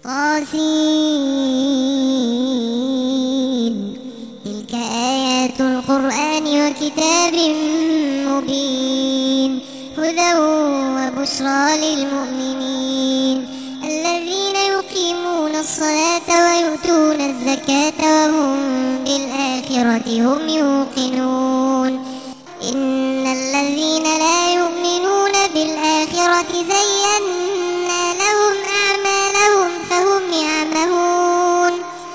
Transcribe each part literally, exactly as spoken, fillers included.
طاسين تلك آيات القرآن وكتاب مبين هدى وبشرى للمؤمنين الذين يقيمون الصلاة ويؤتون الزكاة وهم بالآخرة هم يوقنون إن الذين لا يؤمنون بالآخرة زينا لهم أعمالهم فهم يعمهون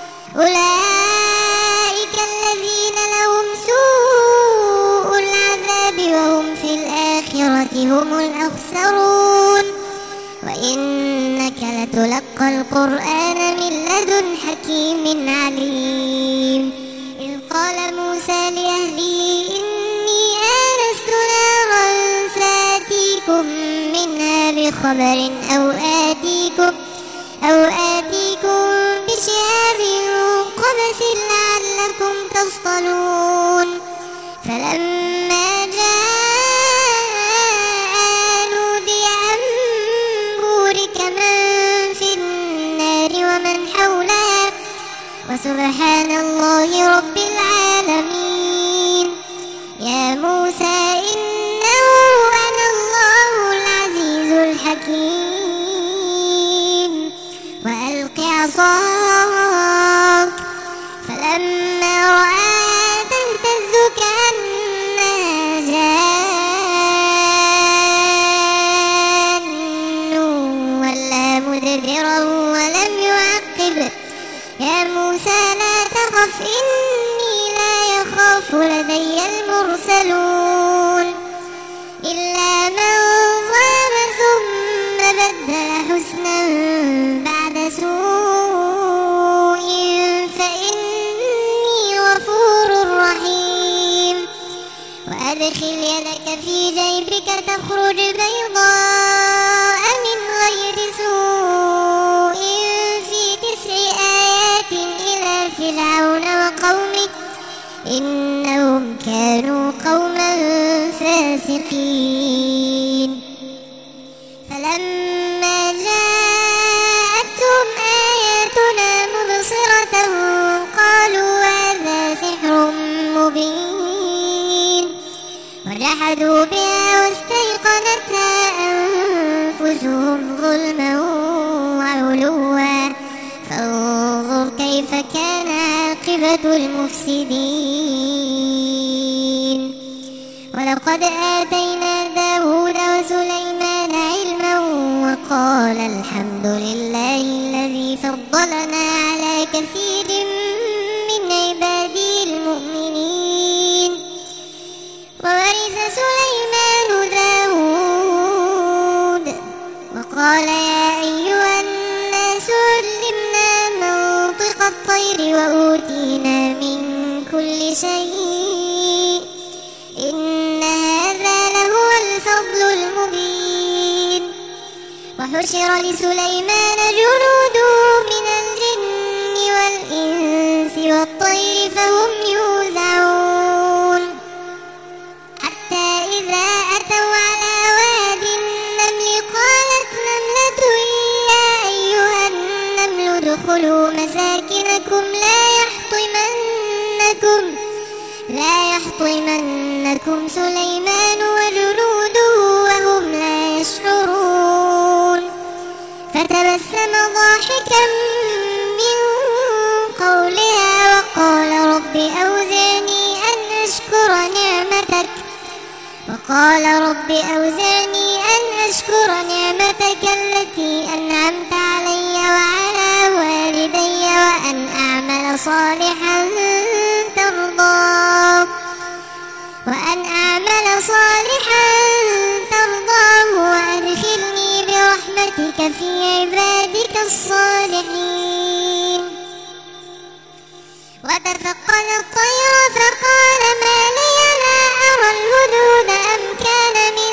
أولئك الذين لهم سوء العذاب وهم في الآخرة هم الأخسرون وإنك لتلقى القرآن من لدن حكيم عليم إذ قال موسى لأهله إني آنست نارا سآتيكم منها بخبر أو آتيكم أو آتيكم بشهاب قبس لعلكم تصطلون فلما جاء نودي أن بورك من في النار ومن حولها وسبحان الله رب العالمين يا موسى إنه أنا الله العزيز الحكيم وألق عصاك فلما رآها تهتز كأنها جان ولا مدبرا ولم يعقب يا موسى لا تخف إني لا يخاف لدي المرسلون إلا من ظلم ثم بدل حسنا بعد سوء فإني غفور رحيم وأدخل يدك في جيبك تخرج بيضاء من غير سوء في تسع آيات إلى فرعون وقومه إنهم كانوا قوما فاسقين فلما جاءتهم آياتنا مبصرة قالوا هذا سحر مبين وجحدوا بها واستيقنتها أنفسهم ظلما وعلوا فانظر كيف كان عاقبة المفسدين ولقد آتينا داود وسليمان علما وقال الحمد لله الذي فضلنا على كثير من عباده المؤمنين وورث سليمان داود وقال يا أيها الناس علمنا منطق الطير وأوتينا من كل شيء إن هذا لهو الفضل المبين وحشر لسليمان جنوده من الجن والإنس والطير فهم يوزعون حتى إذا أتوا على واد النمل قالت نملة يا أيها النمل ادخلوا مساكنكم لا يحطمنكم لا يحطمنكم سليمان وجنوده وهم لا يشعرون فتبسم ضاحكا من قولها وقال رب أوزعني أن أشكر نعمتك وقال رب أوزعني أن أشكر نعمتك التي أنعمت علي وعلى والدي وأن أعمل صالحا ترضاه وأن أعمل صالحا ترضاه وأدخلني برحمتك في عبادك الصالحين وتفقد الطير فقال ما لي لا أرى الهدهد أم كان من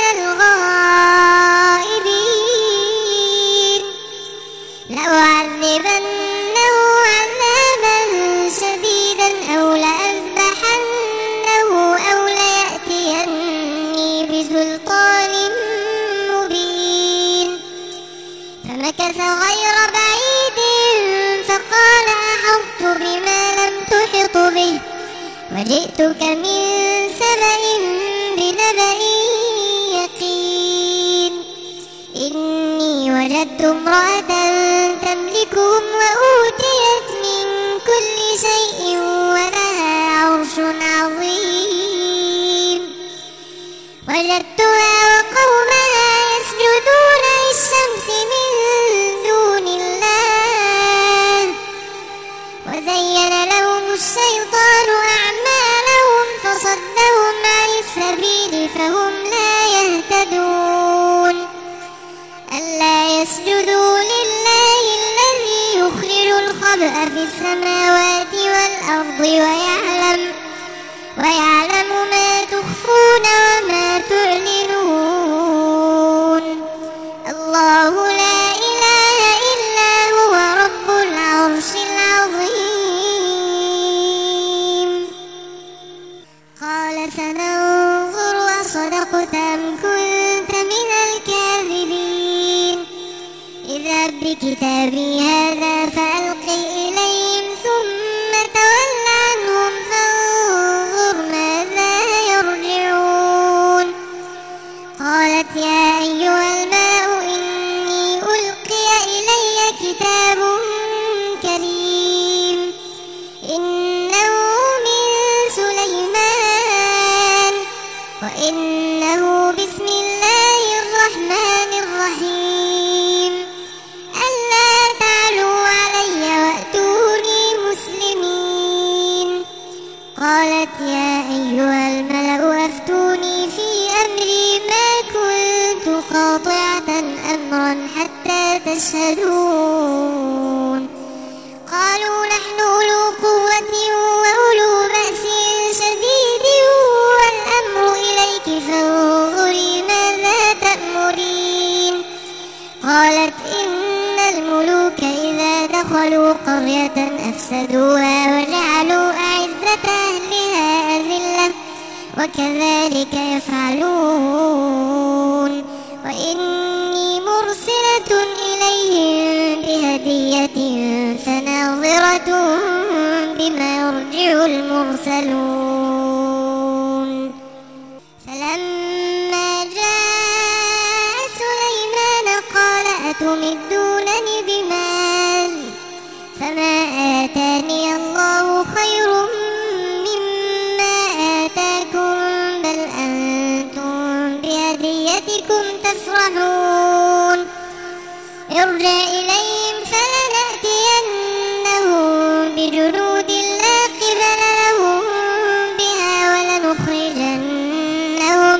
الغائبين لأعذبنه عذابا شديدا أو لأذبحنه أو ليأتيني بسلطان مبين فمكث غير بعيد وجئتك من سبأ بنبأ يقين إني وجدت امرأة تملكهم وأوتيت من كل شيء ولها عرش عظيم وجدتها وقومها يسجدون للشمس من دون الله وزين لهم الشيطان أعمالهم فصدهم عن السبيل فهم لا يهتدون ألا يسجدوا لله الذي يخرج الخبأ في السماوات والأرض ويعلم ويعلم ما تخفون وما تعلنون الله لا إله إلا هو رب العرش العظيم قال سننظر أصدقت أم كنت من الكاذبين اذهب بكتابي هذا فألقه إليهم ثم تول عنهم فانظر ماذا يرجعون قالت يا أيها الماء إني ألقي إلي كتاب كريم إنه من سليمان وإنه بسم الله الرحمن الرحيم ألا تعلوا علي وأتوني مسلمين قالت يا أيها الملأ أفتوني في أمري ما كنت قاطعة أمرا حتى تشهدون قالوا نحن أولو قوة وأولو بأس شديد والأمر إليك فانظري ماذا تأمرين قالت إن الملوك إذا دخلوا قرية أفسدوها وجعلوا أعزة أهلها أذلة وكذلك يفعلون وإني مرسلة إليهم بهدية فناظرة بما يرجع المرسلون فلما جاء سليمان قال أتمدونني بمال فما آتاني الله خير مما آتاكم بل أنتم بهديتكم تفرحون ارجع إليهم فلنأتينهم بجنود لا قبل لهم بها ولنخرجنهم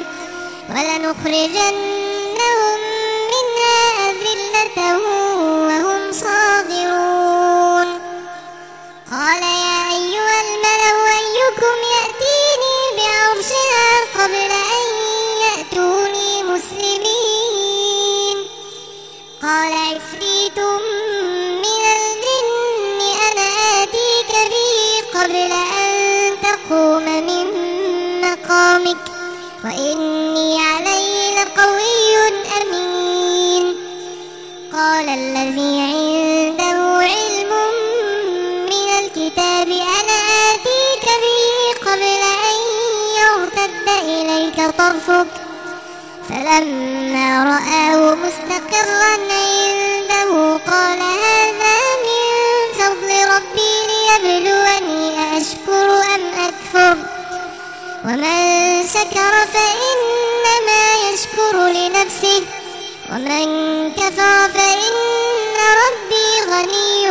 ولنخرجنهم منها أذلة وهم صاغرون قال يا أيها الملأ أيكم يأتيني بعرشها قبل أن يأتوني مسلمين قال عفريت من الجن أنا آتيك به قبل أن تقوم من مقامك وإني عليه لقوي أمين قال الذي عنده علم من الكتاب أنا آتيك به قبل أن يرتد إليك طرفك فلما رآه مستقرا عنده قال هذا من فضل ربي ليبلوني أأشكر أم أكفر ومن شكر فإنما يشكر لنفسه ومن كفر فإن ربي غني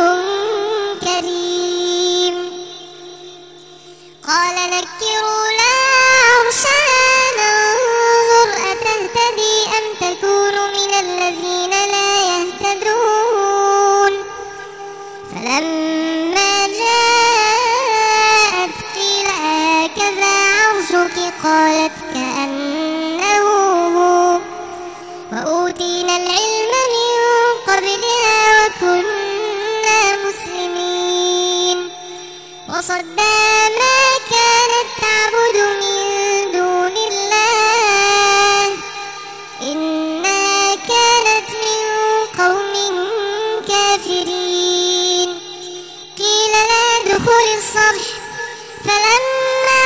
كريم قال نكروا لها عرشها ننظر أتهتدي أم تكون من الذين لا يهتدون فلما جاءت قيل هكذا عرشك قالت كأنه هو وأوتينا العلم من قبلها وكنا مسلمين وصدها ما كانت تعبد من دون الله إنها كانت من قوم كافرين قيل لا ادخل الصرح فلما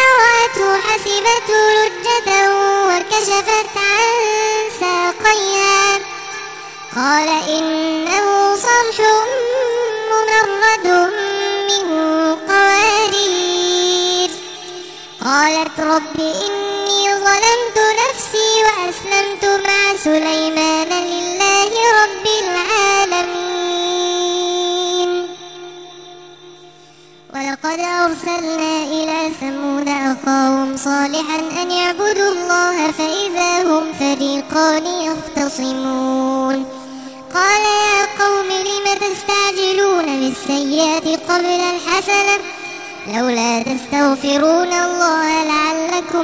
فحسبته لجة وكشفت عن ساقيها قال إنه صرح ممرد من قوارير قالت رب إني ظلمت نفسي وأسلمت مع سليمان لله رب العالمين. ولقد أرسلنا إلى ثمود أخاهم صالحا أن يعبدوا الله فإذا هم فريقان يختصمون قال يا قوم لم تستعجلون بالسيئة قبل الحسنة لولا تستغفرون الله لعلكم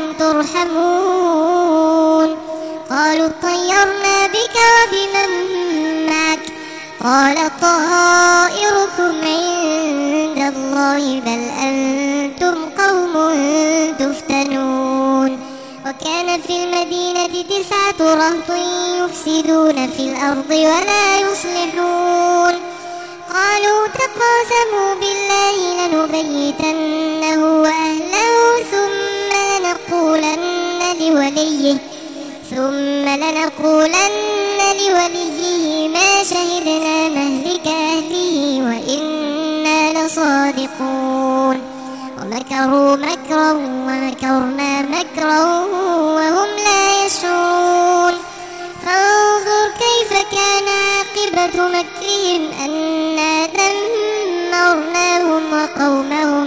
ترحمون قالوا اطيرنا بك وبمن معك قال طائركم عند الله بل أنتم قوم تفتنون وكان في المدينة تسعة رهط يفسدون في الأرض ولا يصلحون قالوا تقاسموا بالله لنبيتنه وأهله ثم لنقولن لوليه ثم لنقولن لوليه ما شهدنا مهلك أهله وإنا لصادقون ومكروا مكرا ومكرنا مكرا وهم لا يشعرون فانظر كيف كان عاقبة مكرهم أنا دمرناهم وقومهم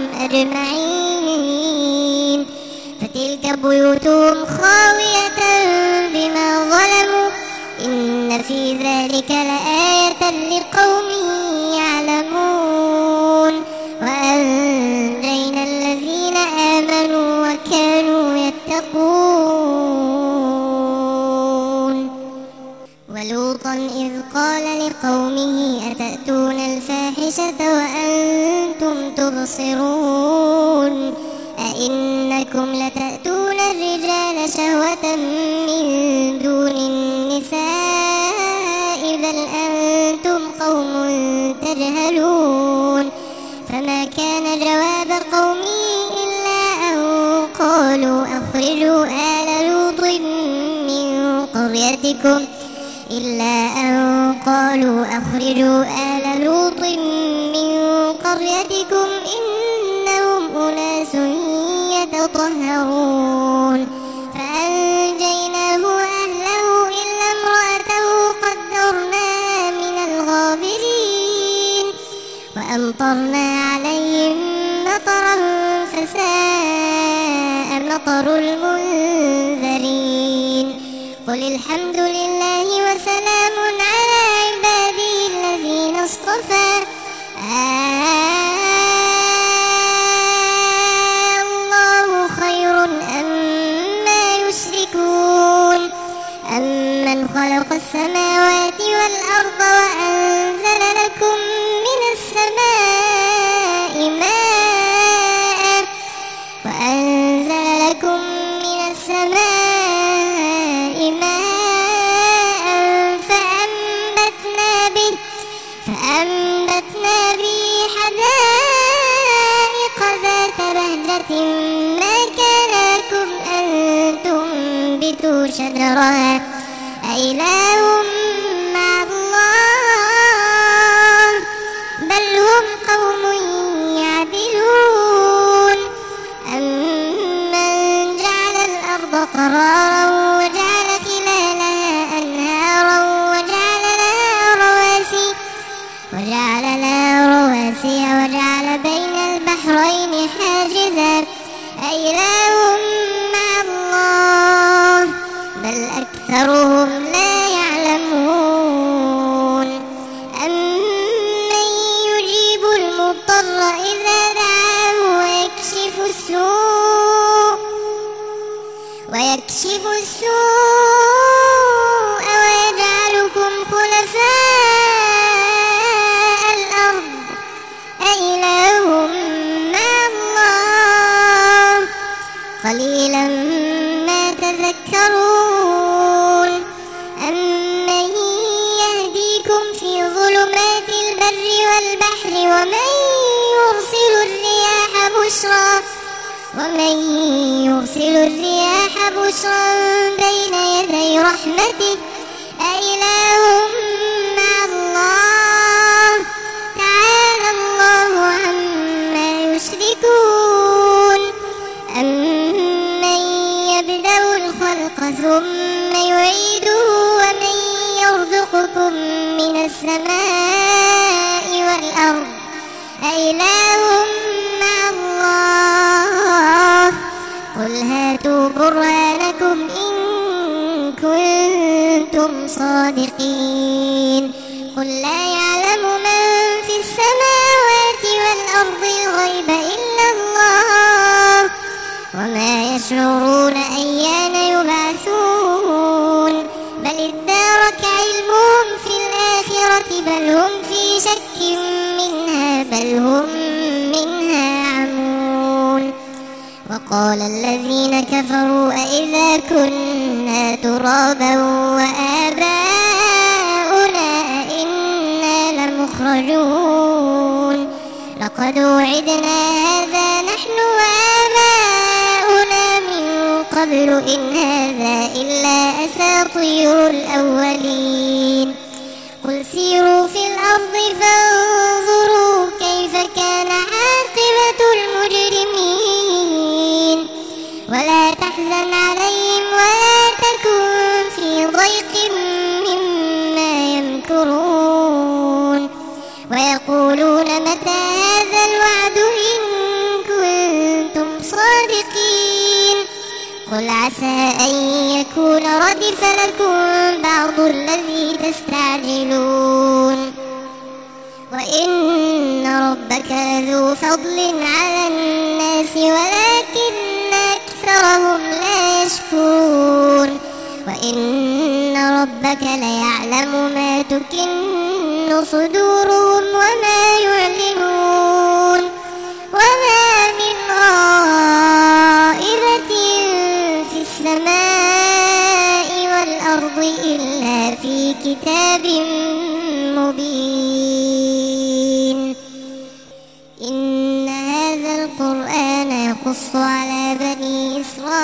أجمعين فتلك بيوتهم خاوية بما ظلموا إن في ذلك لآية لقوم يعلمون وأنجينا الذين آمنوا وكانوا يتقون ولوطا إذ قال لقومه أتأتون الفاحشة وأنتم تبصرون أئنكم لتأتون الرجال شهوة من دون النساء بل أنتم قوم تجهلون فما كان جواب قومه إلا أن قالوا أخرجوا آل لوط من قريتكم إلا أن قالوا أخرجوا آل لوط من قريتكم إنهم أناس يتطهرون فأنجيناه وأهله إلا امرأته قدرناها من الغابرين وأمطرنا عليهم مطرا فساء مطر المنذرين قل الحمد لله وسلام على عباده الذين اصطفى الله خير أما يشركون أمن خلق السماوات والأرض وأنزل لكم من السماء ماء وأنزل لكم من السماء ماء فأنبتنا به فأنبتنا به حدائق ذات بهجة ما كان لكم أن تنبتوا شجرها أإله مع الله بل هم قوم يعدلون أمن جعل الأرض قرارا وجعل خلالها أنهارا وجعل لها رواسي وجعل لها رواسي وجعل بين البحرين حاجزا أإله مع الله بل أكثرهم لا يعلمون أمن يجيب المضطر إذا دعاه ويكشف السوء ويكشف السوء ويجعلكم خلفاء الأرض أإله مع الله قليلا ما تذكرون أمن يهديكم في ظلمات البر والبحر ومن يرسل الرياح بشرا ومن يرسل الرياح بشرا بين يدي رحمته أإله مع الله تعالى الله عما يشركون أمن يبدأ الخلق ثم يعيده ومن يرزقكم من السماء والأرض أإله مع الله قل هاتوا برهانكم إن كنتم صادقين قل لا يعلم من في السماوات والأرض الغيب إلا الله وما يشعرون أيان يبعثون بل ادارك علمهم في الآخرة بل هم في شك منها بل هم منها عمون وقال الذين كفروا أئذا كنا ترابا وآباؤنا أئنا لمخرجون لقد وعدنا هذا نحن وآباؤنا من قبل إن هذا إلا أساطير الأولين قل سيروا في الأرض فانظروا كيف كان عاقبة المجرمين ولا تحزن عليهم ولا تكن في ضيق مما يمكرون ويقولون متى هذا الوعد إن كنتم صادقين قل عسى أن يكون ردف لكم بعض الذي تستعجلون وإن ربك لذو فضل على الناس ولكن أكثرهم لا يشكرون وإن ربك ليعلم ما تكن صدورهم وما يعلنون وما من غائبة في السماء والأرض إلا في كتاب مبين إن هذا القرآن يقص على بني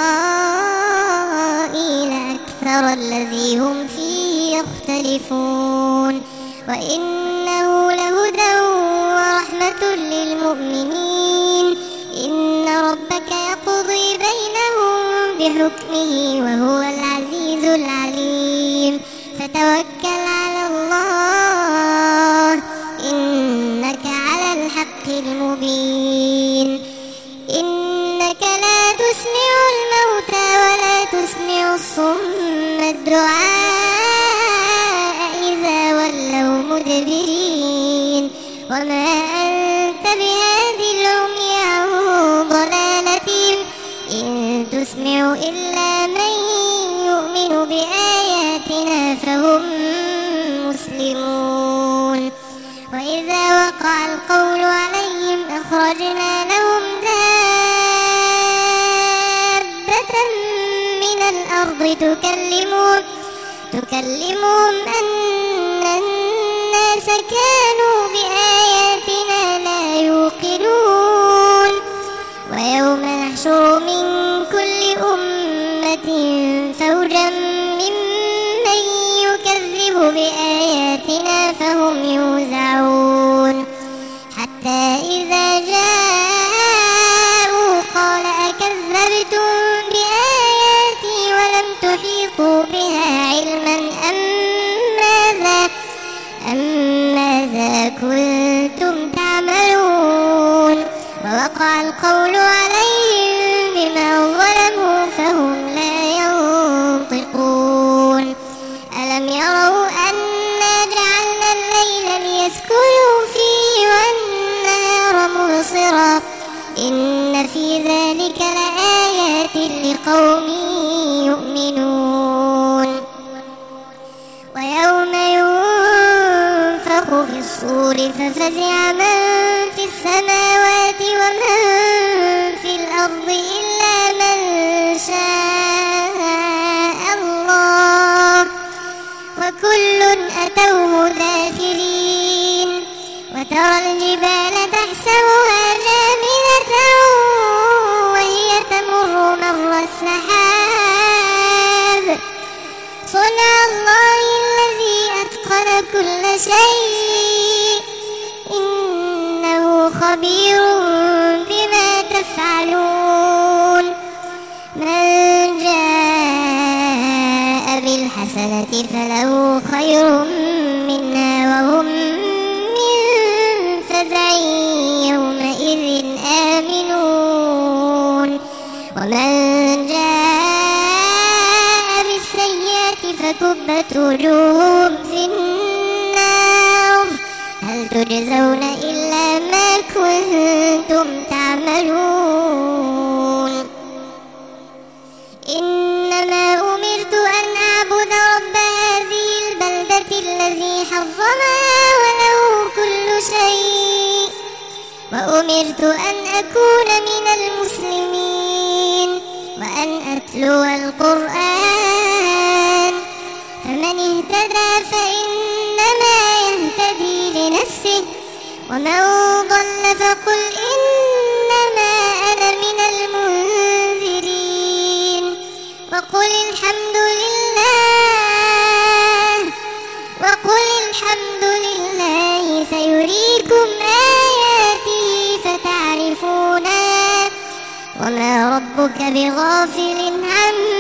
إسرائيل أكثر الذي هم فيه يختلفون وإنه لهدى ورحمة للمؤمنين إن ربك يقضي بينهم بحكمه وهو العزيز العليم فتوكل على الله إنك على الحق المبين إنك لا تسمع الموتى ولا تسمع الصم الدعاء إذا ولوا مدبرين وما أنت بهادي العمي عن ضلالتهم إن تسمع إلا من يؤمن بآياتنا فهم مسلمون وإذا وقع القول عليهم أخرجنا لهم دابة من الأرض تكلمهم تكلمهم أن الناس كانوا بآياتنا لا يوقنون ويوم نحشر من كل أمة فوجا ممن يكذب بآياتنا فهم يوزعون حتى إذا جاءوا قال أكذبتم بآياتي ولم تحيطوا بها علما أم ماذا أم ماذا كنتم تعملون ووقع القول عليهم بما ظلموا فهم لا ينطقون ألم يروا أنا جعلنا الليل ليسكنوا فيه والنهار مبصرا إن في ذلك لآيات لقوم يؤمنون ويوم ينفخ في الصور ففزع من في السماوات ومن في الأرض إلا من شاء الله وكل أتوه داخرين وترى الجبال تحسبها جامدة وهي شيء إنه خبير بما تفعلون من جاء بالحسنة فله خير منها وهم من فزع يومئذ آمنون ومن جاء بالسيئة فكبت وجوههم في النار هل تجزون إلا ما كنتم تعملون إنما أمرت أن أعبد رب هذه البلدة الذي حرمها وله كل شيء وأمرت أن أكون من المسلمين وأن أتلو القرآن فمن اهتدى فإنما يهتدي لنفسه ومن ضل فقل إنما أنا من المنذرين وقل الحمد لله وقل الحمد لله سيريكم آياته فتعرفونها وما ربك بغافل عما